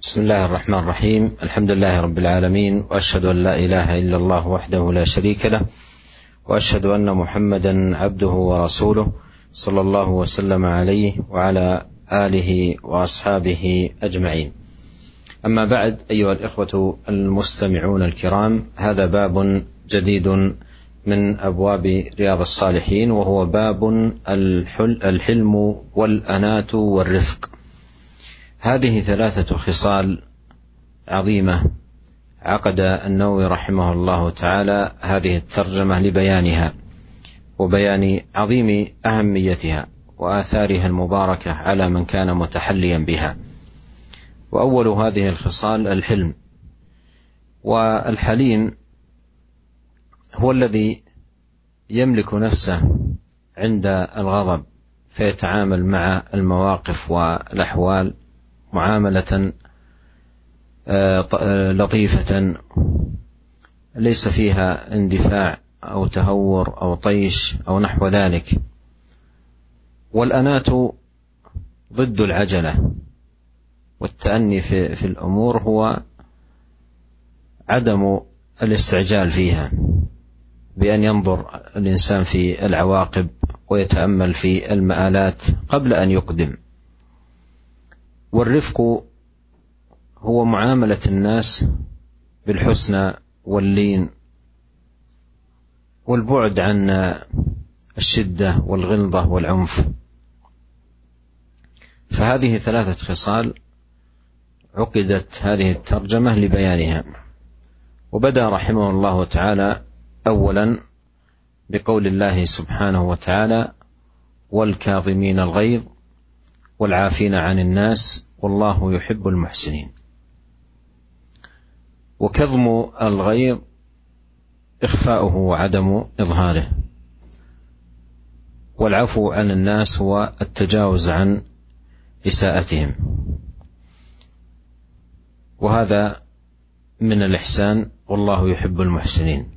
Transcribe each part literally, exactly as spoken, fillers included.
بسم الله الرحمن الرحيم. الحمد لله رب العالمين، وأشهد أن لا إله إلا الله وحده لا شريك له، وأشهد أن محمدا عبده ورسوله، صلى الله وسلم عليه وعلى آله وأصحابه أجمعين. أما بعد، أيها الإخوة المستمعون الكرام، هذا باب جديد من أبواب رياض الصالحين، وهو باب الحلم والأناة والرفق. هذه ثلاثة خصال عظيمة عقد النووي رحمه الله تعالى هذه الترجمة لبيانها وبيان عظيم أهميتها وآثارها المباركة على من كان متحليا بها. وأول هذه الخصال الحلم، والحليم هو الذي يملك نفسه عند الغضب، فيتعامل مع المواقف والأحوال معاملة لطيفة ليس فيها اندفاع أو تهور أو طيش أو نحو ذلك. والأناة ضد العجلة، والتأني في, في الأمور هو عدم الاستعجال فيها، بأن ينظر الإنسان في العواقب ويتأمل في المآلات قبل أن يقدم. والرفق هو معاملة الناس بالحسنى واللين، والبعد عن الشدة والغلظة والعنف. فهذه ثلاثة خصال عقدت هذه الترجمة لبيانها. وبدأ رحمه الله تعالى أولا بقول الله سبحانه وتعالى: والكاظمين الغيظ والعافين عن الناس والله يحب المحسنين. وكظم الغيظ إخفاؤه وعدم إظهاره، والعفو عن الناس هو التجاوز عن إساءتهم، وهذا من الإحسان، والله يحب المحسنين،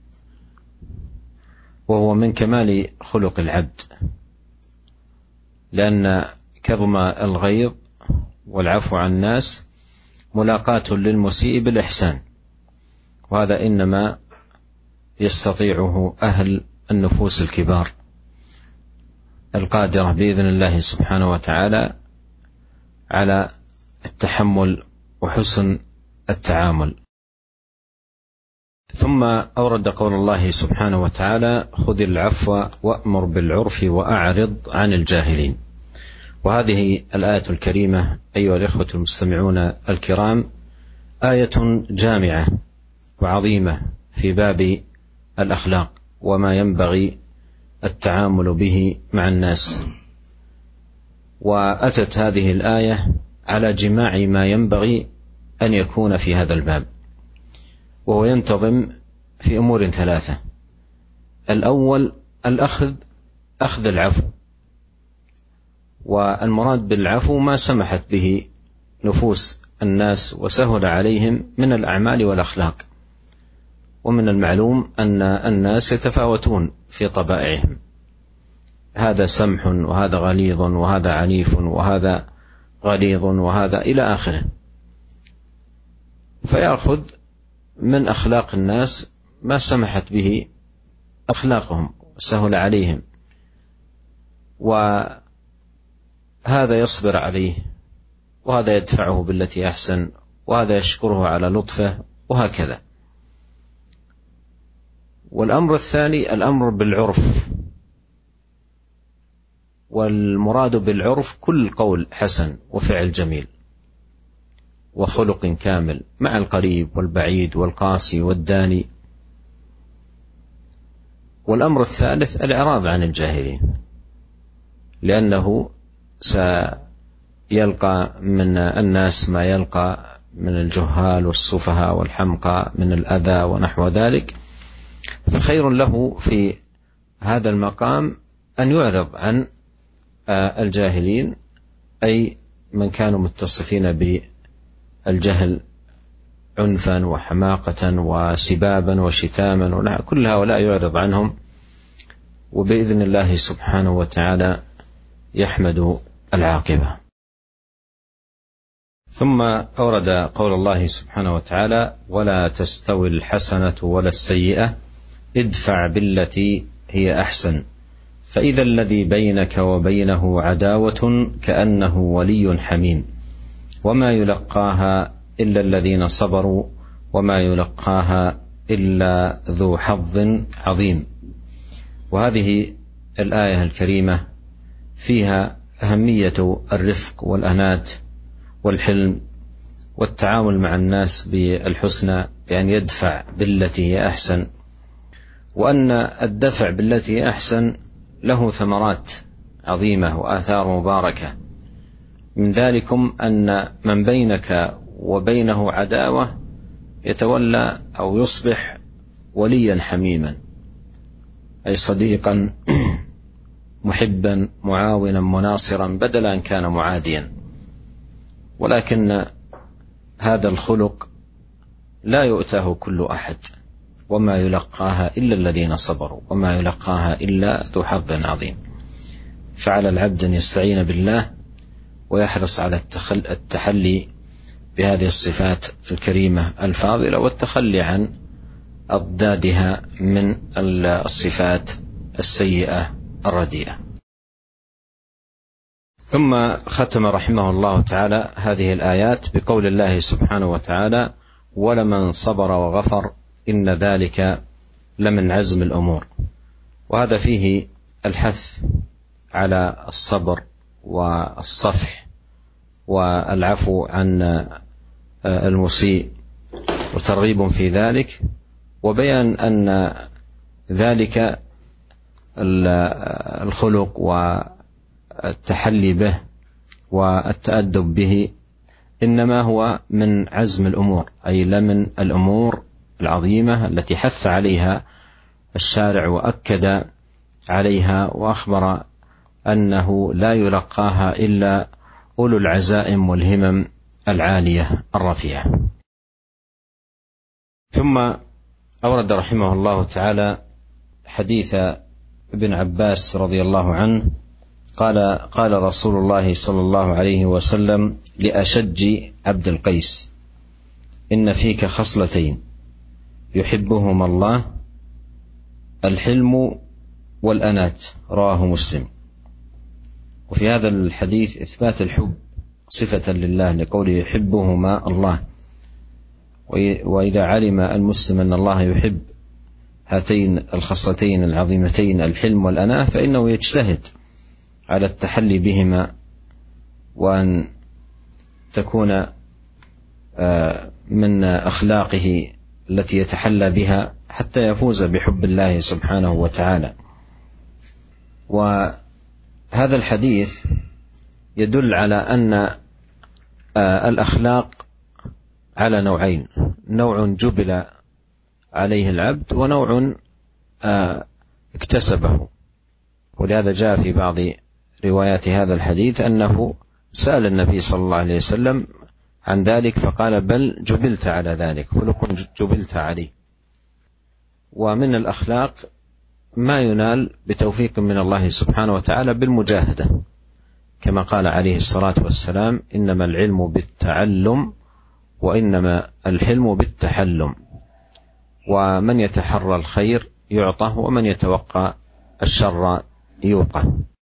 وهو من كمال خلق العبد، لأن كظم الغيظ والعفو عن الناس ملاقاة للمسيء بالإحسان، وهذا إنما يستطيعه أهل النفوس الكبار القادرة بإذن الله سبحانه وتعالى على التحمل وحسن التعامل. ثم أورد قول الله سبحانه وتعالى: خذ العفو وأمر بالعرف وأعرض عن الجاهلين. وهذه الآية الكريمة أيها الإخوة المستمعون الكرام آية جامعة وعظيمة في باب الأخلاق وما ينبغي التعامل به مع الناس. وأتت هذه الآية على جماع ما ينبغي أن يكون في هذا الباب، وهو ينتظم في أمور ثلاثة. الأول الأخذ أخذ العفو، والمراد بالعفو ما سمحت به نفوس الناس وسهل عليهم من الأعمال والأخلاق. ومن المعلوم أن الناس يتفاوتون في طبائعهم، هذا سمح وهذا غليظ وهذا عنيف وهذا غليظ وهذا إلى آخره، فيأخذ من أخلاق الناس ما سمحت به أخلاقهم وسهل عليهم، وهذا يصبر عليه، وهذا يدفعه بالتي أحسن، وهذا يشكره على لطفه، وهكذا. والأمر الثاني الأمر بالعرف، والمراد بالعرف كل قول حسن وفعل جميل وخلق كامل مع القريب والبعيد والقاسي والداني. والأمر الثالث الإعراض عن الجاهلين، لأنه سيلقى من الناس ما يلقى من الجهال والسفهاء والحمقى من الأذى ونحو ذلك، فخير له في هذا المقام أن يعرض عن الجاهلين، أي من كانوا متصفين بالجهل عنفا وحماقة وسبابا وشتاما، كل هؤلاء يعرض عنهم، وبإذن الله سبحانه وتعالى يحمد العاقبة. ثم أورد قول الله سبحانه وتعالى: ولا تستوي الحسنة ولا السيئة ادفع بالتي هي أحسن فإذا الذي بينك وبينه عداوة كأنه ولي حميم وما يلقاها إلا الذين صبروا وما يلقاها إلا ذو حظ عظيم. وهذه الآية الكريمة فيها أهمية الرفق والأنات والحلم والتعامل مع الناس بالحسنى بأن يدفع بالتي هي أحسن، وأن الدفع بالتي هي أحسن له ثمرات عظيمة وآثار مباركة. من ذلكم أن من بينك وبينه عداوة يتولى أو يصبح وليا حميما، أي صديقا محبا معاونا مناصرا بدل أن كان معاديا. ولكن هذا الخلق لا يؤتاه كل أحد، وما يلقاها إلا الذين صبروا وما يلقاها إلا ذو حظ عظيم. فعلى العبد أن يستعين بالله ويحرص على التحلي بهذه الصفات الكريمة الفاضلة والتخلي عن أضدادها من الصفات السيئة الرديئة. ثم ختم رحمه الله تعالى هذه الآيات بقول الله سبحانه وتعالى: ولمن صبر وغفر إن ذلك لمن عزم الأمور. وهذا فيه الحث على الصبر والصفح والعفو عن المسيء وترغيب في ذلك، وبيان أن ذلك الخلق والتحلي به والتأدب به إنما هو من عزم الأمور، أي لمن الأمور العظيمة التي حث عليها الشارع وأكد عليها وأخبر أنه لا يلقاها إلا أولو العزائم والهمم العالية الرفيعة. ثم أورد رحمه الله تعالى حديث ابن عباس رضي الله عنه قال: قال رسول الله صلى الله عليه وسلم لأشج عبد القيس: إن فيك خصلتين يحبهما الله، الحلم والأنات، رواه مسلم. وفي هذا الحديث إثبات الحب صفة لله لقوله يحبهما الله، وإذا علم المسلم أن الله يحب هاتين الخصلتين العظيمتين الحلم والأناة فإنه يجتهد على التحلي بهما، وأن تكون من أخلاقه التي يتحلى بها حتى يفوز بحب الله سبحانه وتعالى. وهذا الحديث يدل على أن الأخلاق على نوعين: نوع جبل عليه العبد ونوع اكتسبه. ولهذا جاء في بعض روايات هذا الحديث أنه سأل النبي صلى الله عليه وسلم عن ذلك فقال: بل جبلت على ذلك، خلق جبلت عليه. ومن الأخلاق ما ينال بتوفيق من الله سبحانه وتعالى بالمجاهدة، كما قال عليه الصلاة والسلام: إنما العلم بالتعلم وإنما الحلم بالتحلم، ومن يتحرى الخير يعطى ومن يتوقع الشر يوقى.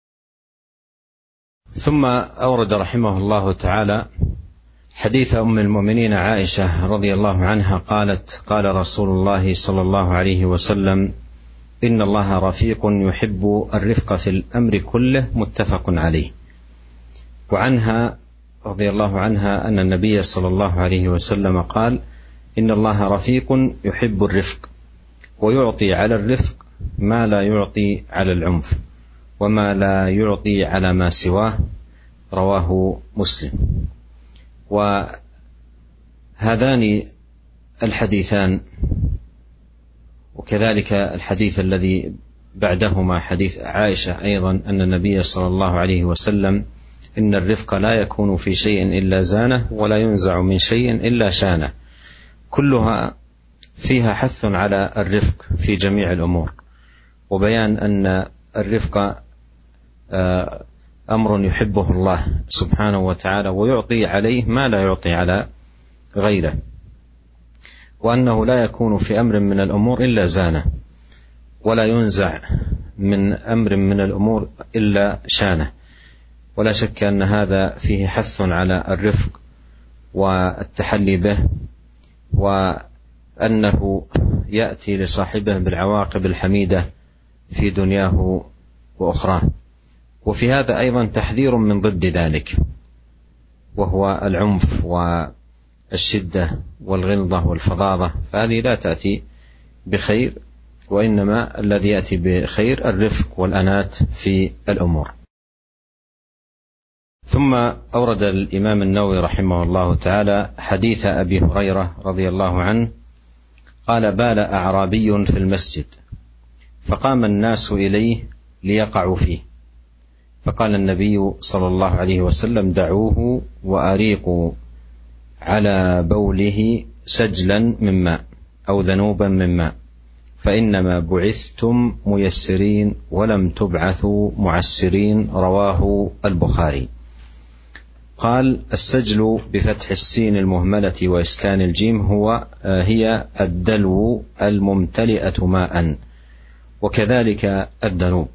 ثم أورد رحمه الله تعالى حديث أم المؤمنين عائشة رضي الله عنها قالت: قال رسول الله صلى الله عليه وسلم: إن الله رفيق يحب الرفق في الأمر كله، متفق عليه. وعنها رضي الله عنها أن النبي صلى الله عليه وسلم قال: إن الله رفيق يحب الرفق ويعطي على الرفق ما لا يعطي على العنف وما لا يعطي على ما سواه، رواه مسلم. وهذان الحديثان وكذلك الحديث الذي بعدهما حديث عائشة أيضا أن النبي صلى الله عليه وسلم: إن الرفق لا يكون في شيء إلا زانه ولا ينزع من شيء إلا شانه، كلها فيها حث على الرفق في جميع الأمور، وبيان أن الرفق أمر يحبه الله سبحانه وتعالى ويعطي عليه ما لا يعطي على غيره، وأنه لا يكون في أمر من الأمور إلا زانه، ولا ينزع من أمر من الأمور إلا شانه. ولا شك أن هذا فيه حث على الرفق والتحلي به، وأنه يأتي لصاحبه بالعواقب الحميدة في دنياه وأخراه. وفي هذا أيضا تحذير من ضد ذلك، وهو العنف والشدة والغلظة والفظاظة، فهذه لا تأتي بخير، وإنما الذي يأتي بخير الرفق والأنات في الأمور. ثم أورد الإمام النووي رحمه الله تعالى حديث أبي هريرة رضي الله عنه قال: بال أعرابي في المسجد فقام الناس إليه ليقعوا فيه، فقال النبي صلى الله عليه وسلم: دعوه وأريقوا على بوله سجلا من ماء أو ذنوبا من ماء، فإنما بعثتم ميسرين ولم تبعثوا معسرين. رواه البخاري. قال: السجل بفتح السين المهملة وإسكان الجيم هو هي الدلو الممتلئة ماء، وكذلك الذنوب.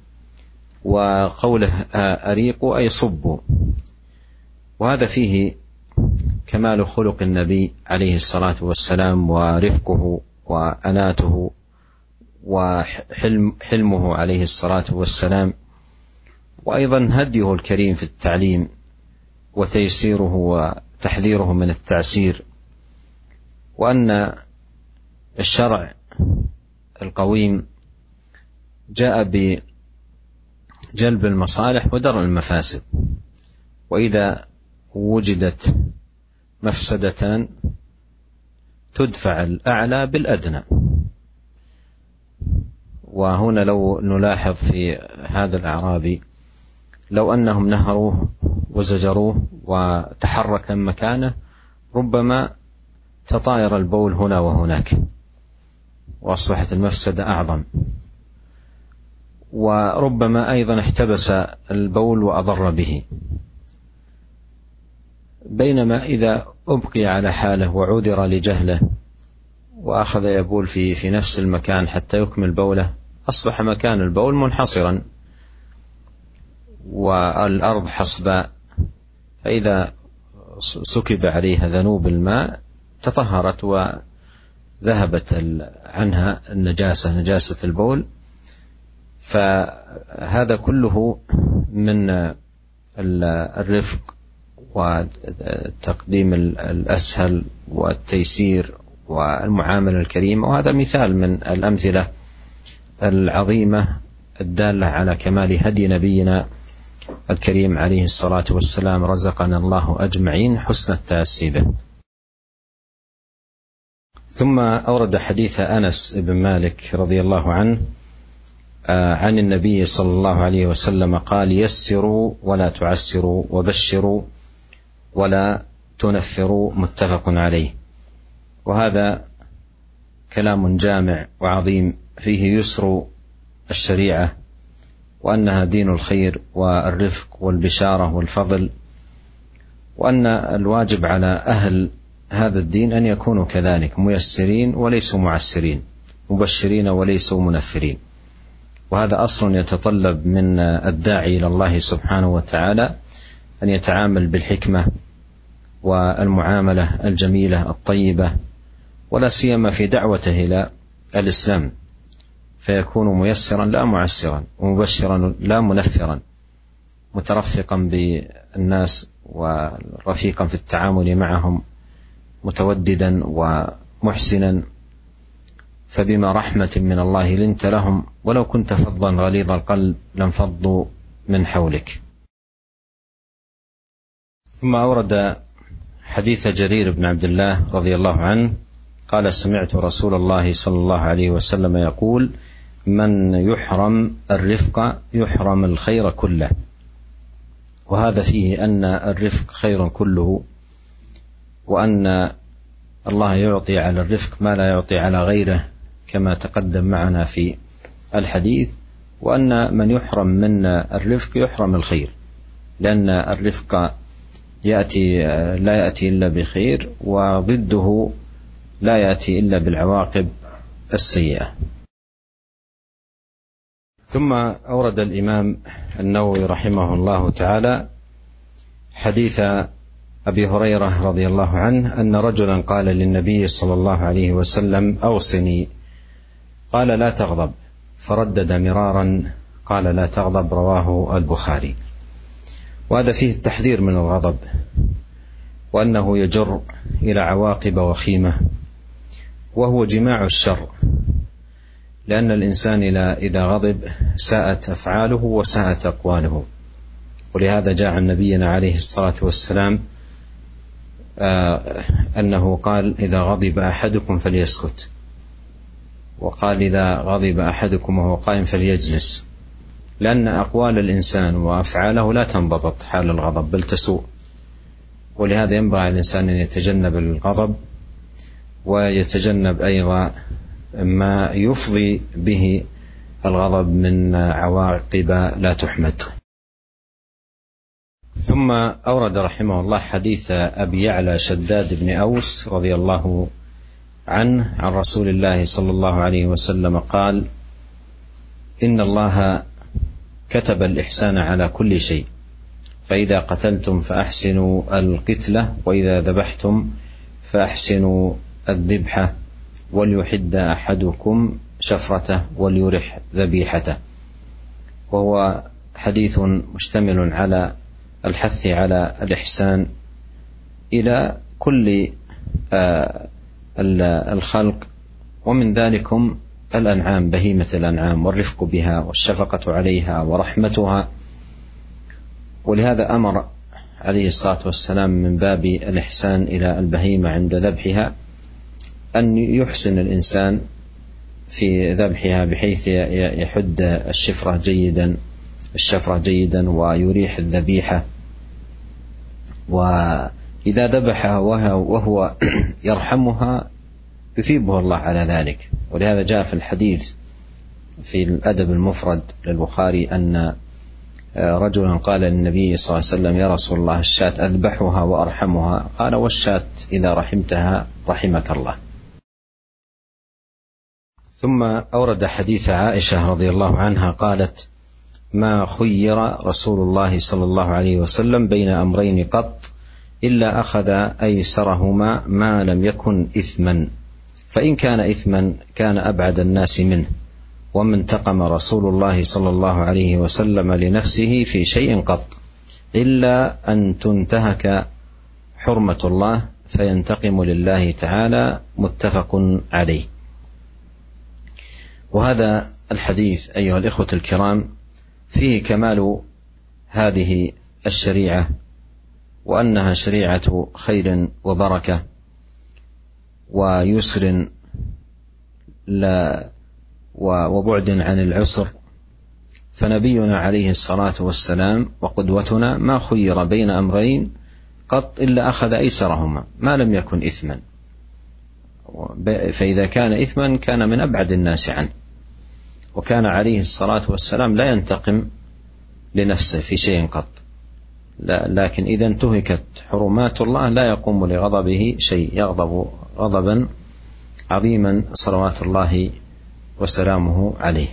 وقوله أريقوا أي صبوا، وهذا فيه كمال خلق النبي عليه الصلاة والسلام ورفقه وأناته وحلمه عليه الصلاة والسلام، وأيضا هديه الكريم في التعليم وتيسيره وتحذيره من التعسير، وأن الشرع القويم جاء بجلب المصالح ودرء المفاسد، وإذا وجدت مفسدتان تدفع الأعلى بالأدنى. وهنا لو نلاحظ في هذا الأعرابي لو أنهم نهروه وزجروه وتحرك مكانه ربما تطاير البول هنا وهناك وأصبحت المفسدة أعظم، وربما أيضا احتبس البول وأضر به. بينما إذا أبقي على حاله وعذر لجهله وأخذ يبول في في نفس المكان حتى يكمل بوله، أصبح مكان البول منحصرا والأرض حصباء، فإذا سكب عليها ذنوب الماء تطهرت وذهبت عنها النجاسة، نجاسة البول. فهذا كله من الرفق وتقديم الأسهل والتيسير والمعاملة الكريمة، وهذا مثال من الأمثلة العظيمة الدالة على كمال هدي نبينا الكريم عليه الصلاة والسلام. رزقنا الله أجمعين حسن التأسي به. ثم أورد حديث أنس بن مالك رضي الله عنه عن النبي صلى الله عليه وسلم قال: يسروا ولا تعسروا وبشروا ولا تنفروا، متفق عليه. وهذا كلام جامع وعظيم فيه يسر الشريعة، وأنها دين الخير والرفق والبشارة والفضل، وأن الواجب على أهل هذا الدين أن يكونوا كذلك ميسرين وليسوا معسرين، مبشرين وليسوا منفرين. وهذا أصل يتطلب من الداعي إلى الله سبحانه وتعالى أن يتعامل بالحكمة والمعاملة الجميلة الطيبة، ولا سيما في دعوته إلى الإسلام، فيكون ميسرا لا معسرا، ومبشرا لا منفرا، مترفقا بالناس ورفيقا في التعامل معهم، متوددا ومحسنا. فبما رحمة من الله لنت لهم ولو كنت فظا غليظ القلب لانفضوا من حولك. ثم أورد حديث جرير بن عبد الله رضي الله عنه قال: سمعت رسول الله صلى الله عليه وسلم يقول: من يحرم الرفق يحرم الخير كله. وهذا فيه أن الرفق خير كله، وأن الله يعطي على الرفق ما لا يعطي على غيره كما تقدم معنا في الحديث، وأن من يحرم من الرفق يحرم الخير. لأن الرفق يأتي لا يأتي إلا بخير، وضده لا يأتي إلا بالعواقب السيئة. ثم أورد الإمام النووي رحمه الله تعالى حديث أبي هريرة رضي الله عنه أن رجلا قال للنبي صلى الله عليه وسلم: أوصني. قال: لا تغضب. فردد مرارا قال: لا تغضب. رواه البخاري. وهذا فيه التحذير من الغضب، وأنه يجر إلى عواقب وخيمة، وهو جماع الشر، لأن الإنسان إذا غضب ساءت أفعاله وساءت أقواله. ولهذا جاء عن نبينا عليه الصلاة والسلام آه أنه قال: إذا غضب أحدكم فليسكت، وقال: إذا غضب أحدكم وهو قائم فليجلس، لأن أقوال الإنسان وأفعاله لا تنضبط حال الغضب بل تسوء. ولهذا ينبغي على الإنسان أن يتجنب الغضب، ويتجنب أيضا ما يفضي به الغضب من عواقب لا تحمد. ثم أورد رحمه الله حديث أبي يعلى شداد بن أوس رضي الله عنه عن رسول الله صلى الله عليه وسلم قال: إن الله كتب الإحسان على كل شيء، فإذا قتلتم فأحسنوا القتلة، وإذا ذبحتم فأحسنوا الذبحة، وليحد أحدكم شفرته وليرح ذبيحته. وهو حديث مشتمل على الحث على الإحسان إلى كل الخلق، ومن ذلكم الأنعام، بهيمة الأنعام، والرفق بها والشفقة عليها ورحمتها. ولهذا أمر عليه الصلاة والسلام من باب الإحسان إلى البهيمة عند ذبحها أن يحسن الإنسان في ذبحها، بحيث يحد الشفرة جيدا الشفرة جيدا ويريح الذبيحة. وإذا ذبحها وهو يرحمها يثيبه الله على ذلك. ولهذا جاء في الحديث في الأدب المفرد للبخاري أن رجلا قال للنبي صلى الله عليه وسلم: يا رسول الله، الشاة أذبحها وأرحمها. قال: والشاة إذا رحمتها رحمك الله. ثم أورد حديث عائشة رضي الله عنها قالت: ما خير رسول الله صلى الله عليه وسلم بين أمرين قط إلا أخذ أيسرهما ما لم يكن إثما، فإن كان إثما كان أبعد الناس منه، وما انتقم رسول الله صلى الله عليه وسلم لنفسه في شيء قط إلا أن تنتهك حرمة الله فينتقم لله تعالى. متفق عليه. وهذا الحديث أيها الإخوة الكرام فيه كمال هذه الشريعة، وأنها شريعة خير وبركة ويسر لا وبعد عن العسر. فنبينا عليه الصلاة والسلام وقدوتنا ما خير بين أمرين قط إلا أخذ أيسرهما ما لم يكن إثما، فإذا كان إثما كان من أبعد الناس عنه. وكان عليه الصلاة والسلام لا ينتقم لنفسه في شيء قط، لا، لكن إذا انتهكت حرمات الله لا يقوم لغضبه شيء، يغضب غضبا عظيما صلوات الله وسلامه عليه.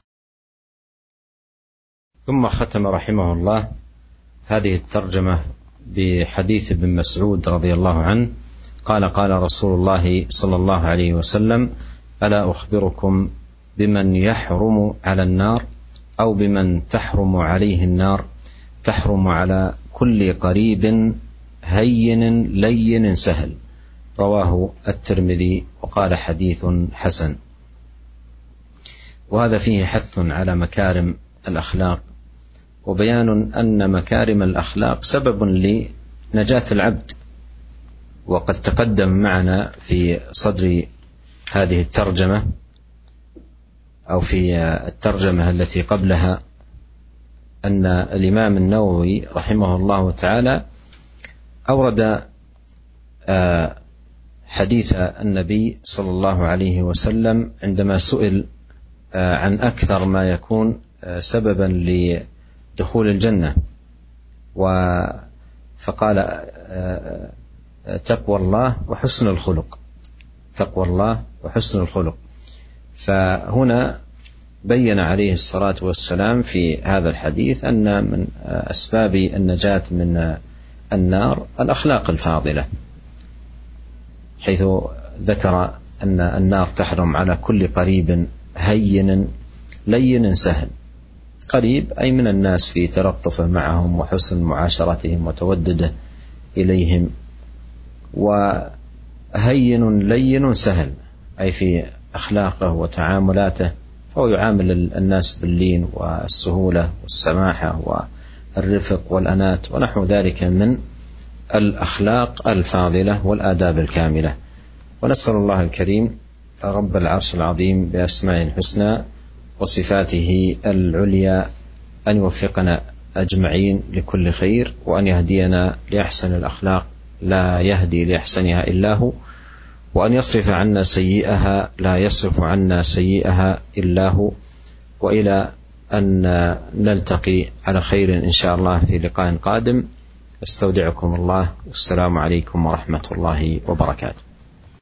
ثم ختم رحمه الله هذه الترجمة بحديث ابن مسعود رضي الله عنه قال: قال رسول الله صلى الله عليه وسلم: ألا أخبركم بمن يحرم على النار، أو بمن تحرم عليه النار؟ تحرم على كل قريب هين لين سهل. رواه الترمذي وقال حديث حسن. وهذا فيه حث على مكارم الأخلاق، وبيان أن مكارم الأخلاق سبب لنجاة العبد. وقد تقدم معنا في صدر هذه الترجمة أو في الترجمة التي قبلها أن الإمام النووي رحمه الله تعالى أورد حديث النبي صلى الله عليه وسلم عندما سئل عن أكثر ما يكون سببا لدخول الجنة، فقال تقوى الله وحسن الخلق، تقوى الله وحسن الخلق. فهنا بين عليه الصلاة والسلام في هذا الحديث أن من أسباب النجاة من النار الأخلاق الفاضلة، حيث ذكر أن النار تحرم على كل قريب هين لين سهل. قريب أي من الناس في تلطفه معهم وحسن معاشرتهم وتودده إليهم، وهين لين سهل أي في أخلاقه وتعاملاته، فهو يعامل الناس باللين والسهولة والسماحة والرفق والأنات ونحو ذلك من الأخلاق الفاضلة والآداب الكاملة. ونسأل الله الكريم رب العرش العظيم بأسمائه الحسنى وصفاته العليا أن يوفقنا أجمعين لكل خير، وأن يهدينا لأحسن الأخلاق لا يهدي لأحسنها إلا هو، وأن يصرف عنا سيئها لا يصرف عنا سيئها إلا هو، وإلى أن نلتقي على خير إن شاء الله في لقاء قادم. استودعكم الله، والسلام عليكم ورحمة الله وبركاته.